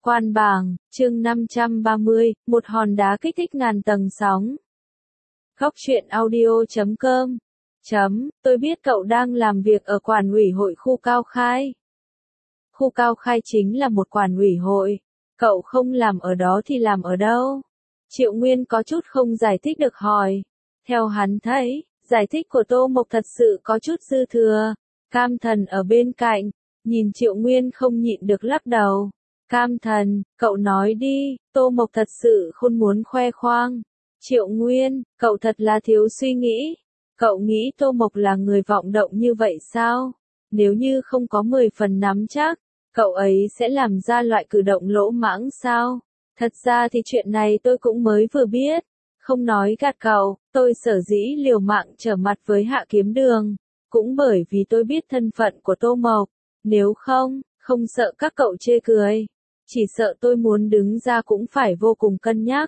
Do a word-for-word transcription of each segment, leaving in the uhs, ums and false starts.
Quan bảng, chương năm trăm ba mươi, một hòn đá kích thích ngàn tầng sóng. Góc truyện audio chấm com. Chấm, tôi biết cậu đang làm việc ở quản ủy hội khu Cao Khai. Khu Cao Khai chính là một quản ủy hội. Cậu không làm ở đó thì làm ở đâu? Triệu Nguyên có chút không giải thích được hỏi. Theo hắn thấy, giải thích của Tô Mộc thật sự có chút dư thừa. Cam Thần ở bên cạnh, nhìn Triệu Nguyên không nhịn được lắc đầu. Cam Thần, cậu nói đi, Tô Mộc thật sự không muốn khoe khoang. Triệu Nguyên, cậu thật là thiếu suy nghĩ. Cậu nghĩ Tô Mộc là người vọng động như vậy sao? Nếu như không có mười phần nắm chắc, cậu ấy sẽ làm ra loại cử động lỗ mãng sao? Thật ra thì chuyện này tôi cũng mới vừa biết. Không nói gạt cậu, tôi sở dĩ liều mạng trở mặt với Hạ Kiếm Đường. Cũng bởi vì tôi biết thân phận của Tô Mộc. Nếu không, không sợ các cậu chê cười. Chỉ sợ tôi muốn đứng ra cũng phải vô cùng cân nhắc.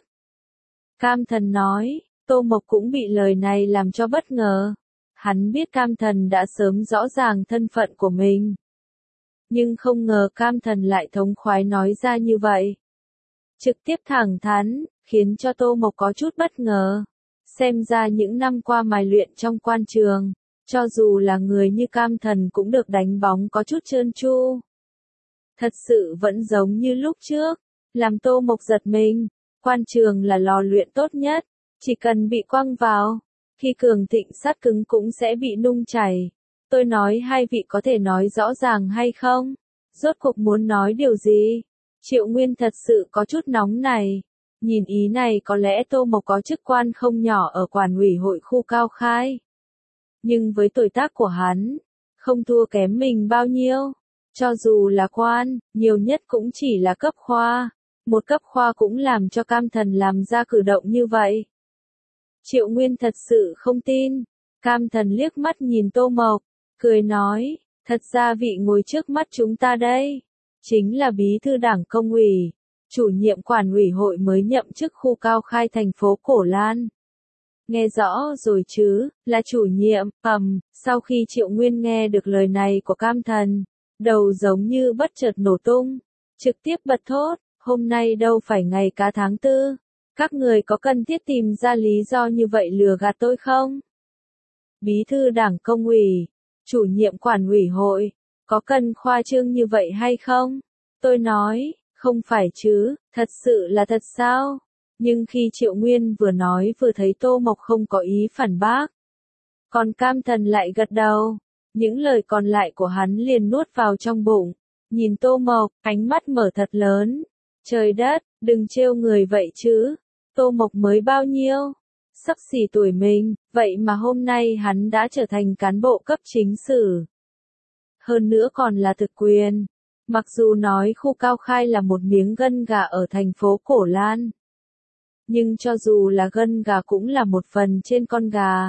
Cam Thần nói, Tô Mộc cũng bị lời này làm cho bất ngờ. Hắn biết Cam Thần đã sớm rõ ràng thân phận của mình. Nhưng không ngờ Cam Thần lại thống khoái nói ra như vậy. Trực tiếp thẳng thắn, khiến cho Tô Mộc có chút bất ngờ. Xem ra những năm qua mài luyện trong quan trường, cho dù là người như Cam Thần cũng được đánh bóng có chút trơn tru. Thật sự vẫn giống như lúc trước, làm Tô Mộc giật mình, quan trường là lò luyện tốt nhất, chỉ cần bị quăng vào, khi cường thịnh sắt cứng cũng sẽ bị nung chảy. Tôi nói hai vị có thể nói rõ ràng hay không? Rốt cuộc muốn nói điều gì? Triệu Nguyên thật sự có chút nóng này. Nhìn ý này có lẽ Tô Mộc có chức quan không nhỏ ở quản ủy hội khu Cao Khai. Nhưng với tuổi tác của hắn, không thua kém mình bao nhiêu. Cho dù là quan, nhiều nhất cũng chỉ là cấp khoa. Một cấp khoa cũng làm cho Cam Thần làm ra cử động như vậy. Triệu Nguyên thật sự không tin. Cam Thần liếc mắt nhìn Tô Mộc, cười nói, thật ra vị ngồi trước mắt chúng ta đây, chính là bí thư đảng công ủy, chủ nhiệm quản ủy hội mới nhậm chức khu Cao Khai thành phố Cổ Lan. Nghe rõ rồi chứ, là chủ nhiệm, ầm, sau khi Triệu Nguyên nghe được lời này của Cam Thần, đầu giống như bất chợt nổ tung, trực tiếp bật thốt, hôm nay đâu phải ngày cá tháng tư, các người có cần thiết tìm ra lý do như vậy lừa gạt tôi không? Bí thư đảng công ủy, chủ nhiệm quản ủy hội, có cần khoa trương như vậy hay không? Tôi nói, không phải chứ, thật sự là thật sao? Nhưng khi Triệu Nguyên vừa nói vừa thấy Tô Mộc không có ý phản bác. Còn Cam Thần lại gật đầu. Những lời còn lại của hắn liền nuốt vào trong bụng. Nhìn Tô Mộc, ánh mắt mở thật lớn. Trời đất, đừng trêu người vậy chứ. Tô Mộc mới bao nhiêu? Xấp xỉ tuổi mình, vậy mà hôm nay hắn đã trở thành cán bộ cấp chính sử. Hơn nữa còn là thực quyền. Mặc dù nói khu Cao Khai là một miếng gân gà ở thành phố Cổ Lan. Nhưng cho dù là gân gà cũng là một phần trên con gà.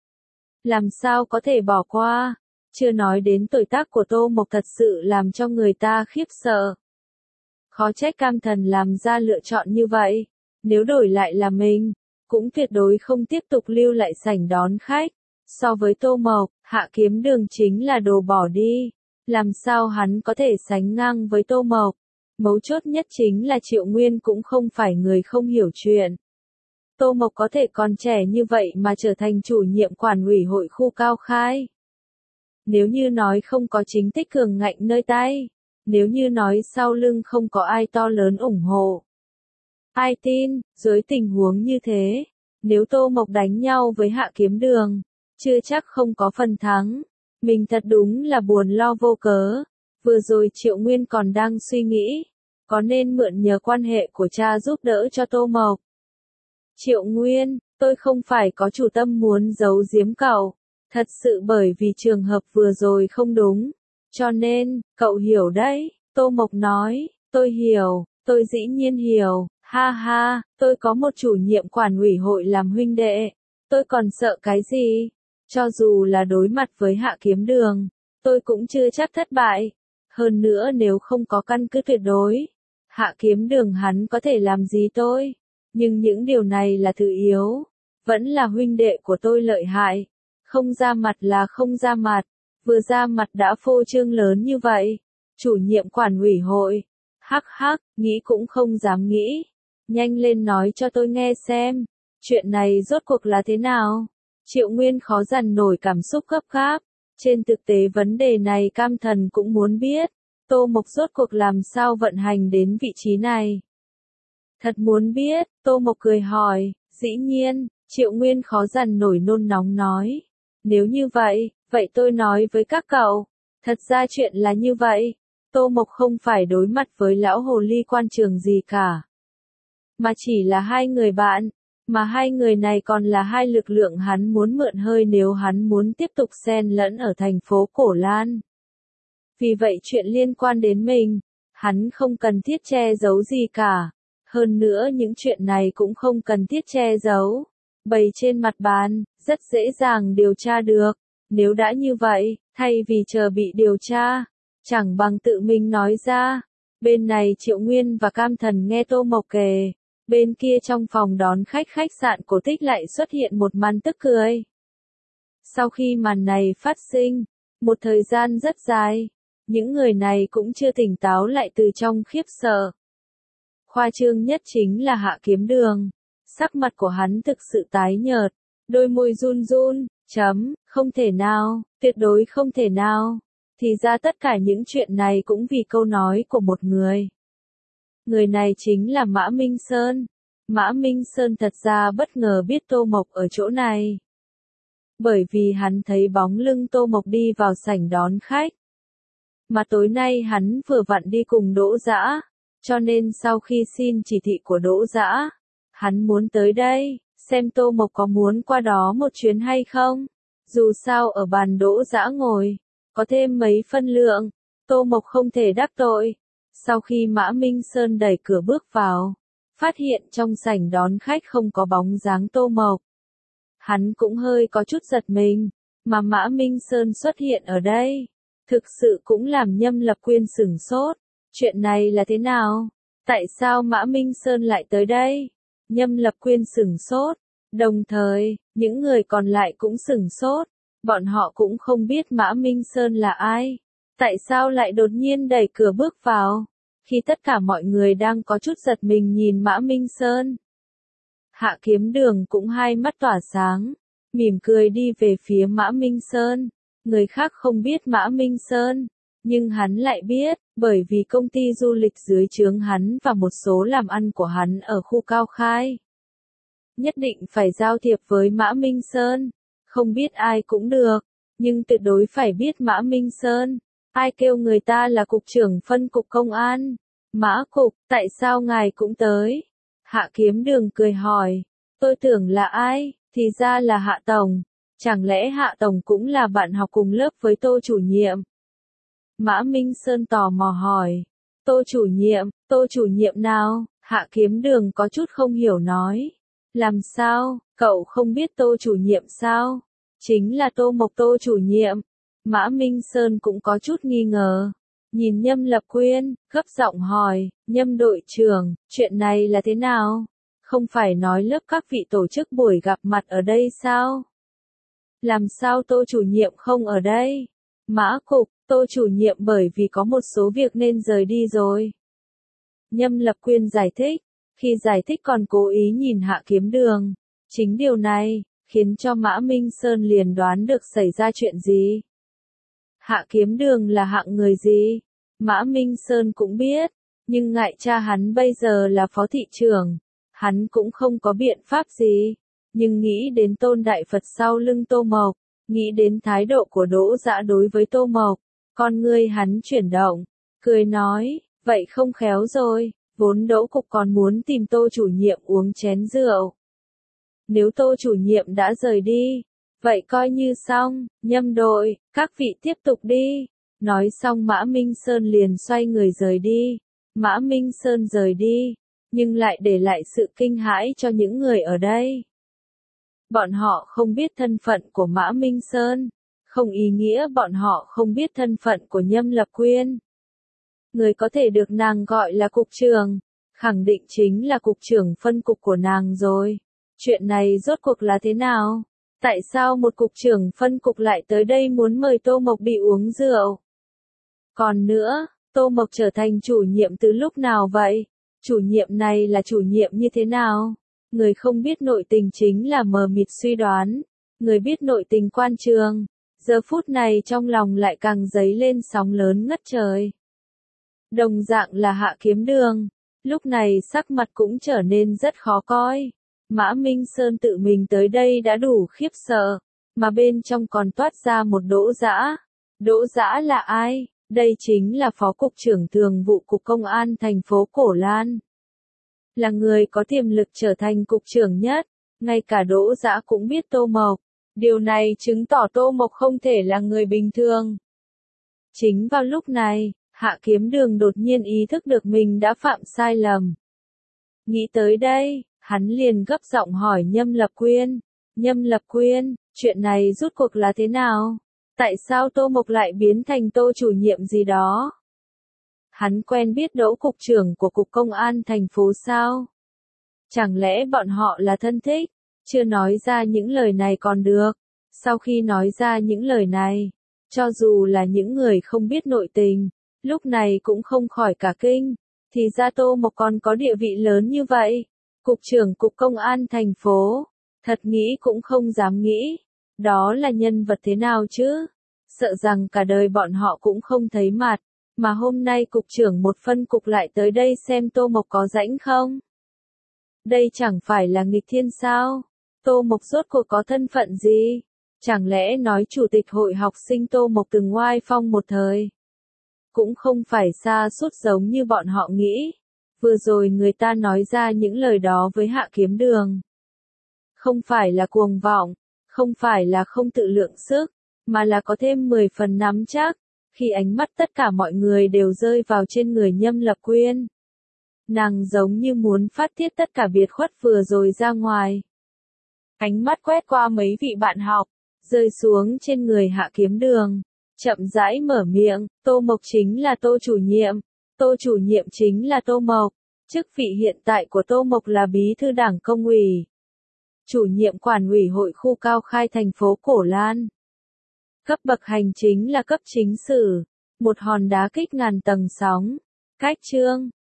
Làm sao có thể bỏ qua? Chưa nói đến tuổi tác của Tô Mộc thật sự làm cho người ta khiếp sợ. Khó trách Cam Thần làm ra lựa chọn như vậy. Nếu đổi lại là mình, cũng tuyệt đối không tiếp tục lưu lại sảnh đón khách. So với Tô Mộc, Hạ Kiếm Đường chính là đồ bỏ đi. Làm sao hắn có thể sánh ngang với Tô Mộc? Mấu chốt nhất chính là Triệu Nguyên cũng không phải người không hiểu chuyện. Tô Mộc có thể còn trẻ như vậy mà trở thành chủ nhiệm quản ủy hội khu Cao Khai. Nếu như nói không có chính tích cường ngạnh nơi tay, nếu như nói sau lưng không có ai to lớn ủng hộ. Ai tin, dưới tình huống như thế, nếu Tô Mộc đánh nhau với Hạ Kiếm Đường, chưa chắc không có phần thắng. Mình thật đúng là buồn lo vô cớ. Vừa rồi Triệu Nguyên còn đang suy nghĩ, có nên mượn nhờ quan hệ của cha giúp đỡ cho Tô Mộc. Triệu Nguyên, tôi không phải có chủ tâm muốn giấu giếm cậu, thật sự bởi vì trường hợp vừa rồi không đúng, cho nên, cậu hiểu đấy, Tô Mộc nói, tôi hiểu, tôi dĩ nhiên hiểu, ha ha, tôi có một chủ nhiệm quản ủy hội làm huynh đệ, tôi còn sợ cái gì, cho dù là đối mặt với Hạ Kiếm Đường, tôi cũng chưa chắc thất bại, hơn nữa nếu không có căn cứ tuyệt đối, Hạ Kiếm Đường hắn có thể làm gì tôi. Nhưng những điều này là thứ yếu, vẫn là huynh đệ của tôi lợi hại, không ra mặt là không ra mặt, vừa ra mặt đã phô trương lớn như vậy, chủ nhiệm quản ủy hội, Hắc hắc, nghĩ cũng không dám nghĩ. Nhanh lên nói cho tôi nghe xem. Chuyện này rốt cuộc là thế nào? Triệu Nguyên khó dằn nổi cảm xúc gấp gáp. Trên thực tế vấn đề này Cam Thần cũng muốn biết. Tô Mộc rốt cuộc làm sao vận hành đến vị trí này? Thật muốn biết, Tô Mộc cười hỏi. Dĩ nhiên, Triệu Nguyên khó dằn nổi nôn nóng nói. Nếu như vậy, vậy tôi nói với các cậu. Thật ra chuyện là như vậy. Tô Mộc không phải đối mặt với lão hồ ly quan trường gì cả. Mà chỉ là hai người bạn. Mà hai người này còn là hai lực lượng hắn muốn mượn hơi nếu hắn muốn tiếp tục xen lẫn ở thành phố Cổ Lan. Vì vậy chuyện liên quan đến mình, hắn không cần thiết che giấu gì cả. Hơn nữa những chuyện này cũng không cần thiết che giấu. Bày trên mặt bàn, rất dễ dàng điều tra được. Nếu đã như vậy, thay vì chờ bị điều tra, chẳng bằng tự mình nói ra. Bên này Triệu Nguyên và Cam Thần nghe Tô Mộc kể. Bên kia trong phòng đón khách khách sạn Cổ Tích lại xuất hiện một màn tức cười. Sau khi màn này phát sinh, một thời gian rất dài, những người này cũng chưa tỉnh táo lại từ trong khiếp sợ. Khoa trương nhất chính là Hạ Kiếm Đường. Sắc mặt của hắn thực sự tái nhợt, đôi môi run run, chấm, không thể nào, tuyệt đối không thể nào. Thì ra tất cả những chuyện này cũng vì câu nói của một người. Người này chính là Mã Minh Sơn. Mã Minh Sơn thật ra bất ngờ biết Tô Mộc ở chỗ này. Bởi vì hắn thấy bóng lưng Tô Mộc đi vào sảnh đón khách. Mà tối nay hắn vừa vặn đi cùng Đỗ Dã, cho nên sau khi xin chỉ thị của Đỗ Dã, hắn muốn tới đây, xem Tô Mộc có muốn qua đó một chuyến hay không. Dù sao ở bàn Đỗ Dã ngồi, có thêm mấy phân lượng, Tô Mộc không thể đắc tội. Sau khi Mã Minh Sơn đẩy cửa bước vào, phát hiện trong sảnh đón khách không có bóng dáng Tô Mộc. Hắn cũng hơi có chút giật mình, mà Mã Minh Sơn xuất hiện ở đây. Thực sự cũng làm Nhâm Lập Quyên sửng sốt. Chuyện này là thế nào? Tại sao Mã Minh Sơn lại tới đây? Nhâm Lập Quyên sửng sốt. Đồng thời, những người còn lại cũng sửng sốt. Bọn họ cũng không biết Mã Minh Sơn là ai. Tại sao lại đột nhiên đẩy cửa bước vào? Khi tất cả mọi người đang có chút giật mình nhìn Mã Minh Sơn. Hạ Kiếm Đường cũng hai mắt tỏa sáng, mỉm cười đi về phía Mã Minh Sơn. Người khác không biết Mã Minh Sơn, nhưng hắn lại biết, bởi vì công ty du lịch dưới trướng hắn và một số làm ăn của hắn ở khu Cao Khai. Nhất định phải giao thiệp với Mã Minh Sơn, không biết ai cũng được, nhưng tuyệt đối phải biết Mã Minh Sơn. Ai kêu người ta là cục trưởng phân cục công an? Mã cục, tại sao ngài cũng tới? Hạ Kiếm Đường cười hỏi, tôi tưởng là ai, thì ra là Hạ Tổng. Chẳng lẽ Hạ Tổng cũng là bạn học cùng lớp với Tô chủ nhiệm? Mã Minh Sơn tò mò hỏi, Tô chủ nhiệm, Tô chủ nhiệm nào? Hạ Kiếm Đường có chút không hiểu nói, làm sao, cậu không biết Tô chủ nhiệm sao? Chính là Tô Mộc Tô chủ nhiệm. Mã Minh Sơn cũng có chút nghi ngờ. Nhìn Nhâm Lập Quyên, gấp giọng hỏi, Nhâm đội trưởng, chuyện này là thế nào? Không phải nói lớp các vị tổ chức buổi gặp mặt ở đây sao? Làm sao Tô chủ nhiệm không ở đây? Mã cục, Tô chủ nhiệm bởi vì có một số việc nên rời đi rồi. Nhâm Lập Quyên giải thích, khi giải thích còn cố ý nhìn Hạ Kiếm Đường. Chính điều này, khiến cho Mã Minh Sơn liền đoán được xảy ra chuyện gì. Hạ Kiếm Đường là hạng người gì? Mã Minh Sơn cũng biết, nhưng ngại cha hắn bây giờ là phó thị trưởng, hắn cũng không có biện pháp gì. Nhưng nghĩ đến Tôn Đại Phật sau lưng Tô Mộc, nghĩ đến thái độ của Đỗ Dã đối với Tô Mộc, con ngươi hắn chuyển động, cười nói, vậy không khéo rồi, vốn Đỗ cục còn muốn tìm Tô chủ nhiệm uống chén rượu. Nếu Tô chủ nhiệm đã rời đi, vậy coi như xong, Nhâm đội, các vị tiếp tục đi. Nói xong Mã Minh Sơn liền xoay người rời đi. Mã Minh Sơn rời đi, nhưng lại để lại sự kinh hãi cho những người ở đây. Bọn họ không biết thân phận của Mã Minh Sơn, không ý nghĩa bọn họ không biết thân phận của Nhâm Lập Quyên. Người có thể được nàng gọi là cục trưởng, khẳng định chính là cục trưởng phân cục của nàng rồi. Chuyện này rốt cuộc là thế nào? Tại sao một cục trưởng phân cục lại tới đây muốn mời Tô Mộc đi uống rượu? Còn nữa, Tô Mộc trở thành chủ nhiệm từ lúc nào vậy? Chủ nhiệm này là chủ nhiệm như thế nào? Người không biết nội tình chính là mờ mịt suy đoán. Người biết nội tình quan trường, giờ phút này trong lòng lại càng dấy lên sóng lớn ngất trời. Đồng dạng là Hạ Kiếm Đường, lúc này sắc mặt cũng trở nên rất khó coi. Mã Minh Sơn tự mình tới đây đã đủ khiếp sợ, mà bên trong còn toát ra một Đỗ Dã. Đỗ Dã là ai? Đây chính là Phó Cục trưởng Thường vụ Cục Công an thành phố Cổ Lan. Là người có tiềm lực trở thành cục trưởng nhất, ngay cả Đỗ Dã cũng biết Tô Mộc. Điều này chứng tỏ Tô Mộc không thể là người bình thường. Chính vào lúc này, Hạ Kiếm Đường đột nhiên ý thức được mình đã phạm sai lầm. Nghĩ tới đây, hắn liền gấp giọng hỏi Nhâm Lập Quyên. Nhâm Lập Quyên, chuyện này rốt cuộc là thế nào? Tại sao Tô Mộc lại biến thành Tô chủ nhiệm gì đó? Hắn quen biết Đỗ cục trưởng của Cục Công an thành phố sao? Chẳng lẽ bọn họ là thân thích? Chưa nói ra những lời này còn được. Sau khi nói ra những lời này, cho dù là những người không biết nội tình, lúc này cũng không khỏi cả kinh. Thì ra Tô Mộc còn có địa vị lớn như vậy. Cục trưởng Cục Công an thành phố. Thật nghĩ cũng không dám nghĩ. Đó là nhân vật thế nào chứ? Sợ rằng cả đời bọn họ cũng không thấy mặt. Mà hôm nay cục trưởng một phân cục lại tới đây xem Tô Mộc có rãnh không? Đây chẳng phải là nghịch thiên sao? Tô Mộc rốt cuộc có thân phận gì? Chẳng lẽ nói chủ tịch hội học sinh Tô Mộc từng oai phong một thời? Cũng không phải xa suốt giống như bọn họ nghĩ. Vừa rồi người ta nói ra những lời đó với Hạ Kiếm Đường. Không phải là cuồng vọng, không phải là không tự lượng sức, mà là có thêm mười phần nắm chắc. Khi ánh mắt tất cả mọi người đều rơi vào trên người Nhâm Lập Quyên. Nàng giống như muốn phát tiết tất cả biệt khuất vừa rồi ra ngoài. Ánh mắt quét qua mấy vị bạn học, rơi xuống trên người Hạ Kiếm Đường. Chậm rãi mở miệng, Tô Mộc chính là Tô chủ nhiệm, Tô chủ nhiệm chính là Tô Mộc. Chức vị hiện tại của Tô Mộc là bí thư đảng công ủy, chủ nhiệm quản ủy hội khu Cao Khai thành phố Cổ Lan. Cấp bậc hành chính là cấp chính sử, một hòn đá kích ngàn tầng sóng. Cách chương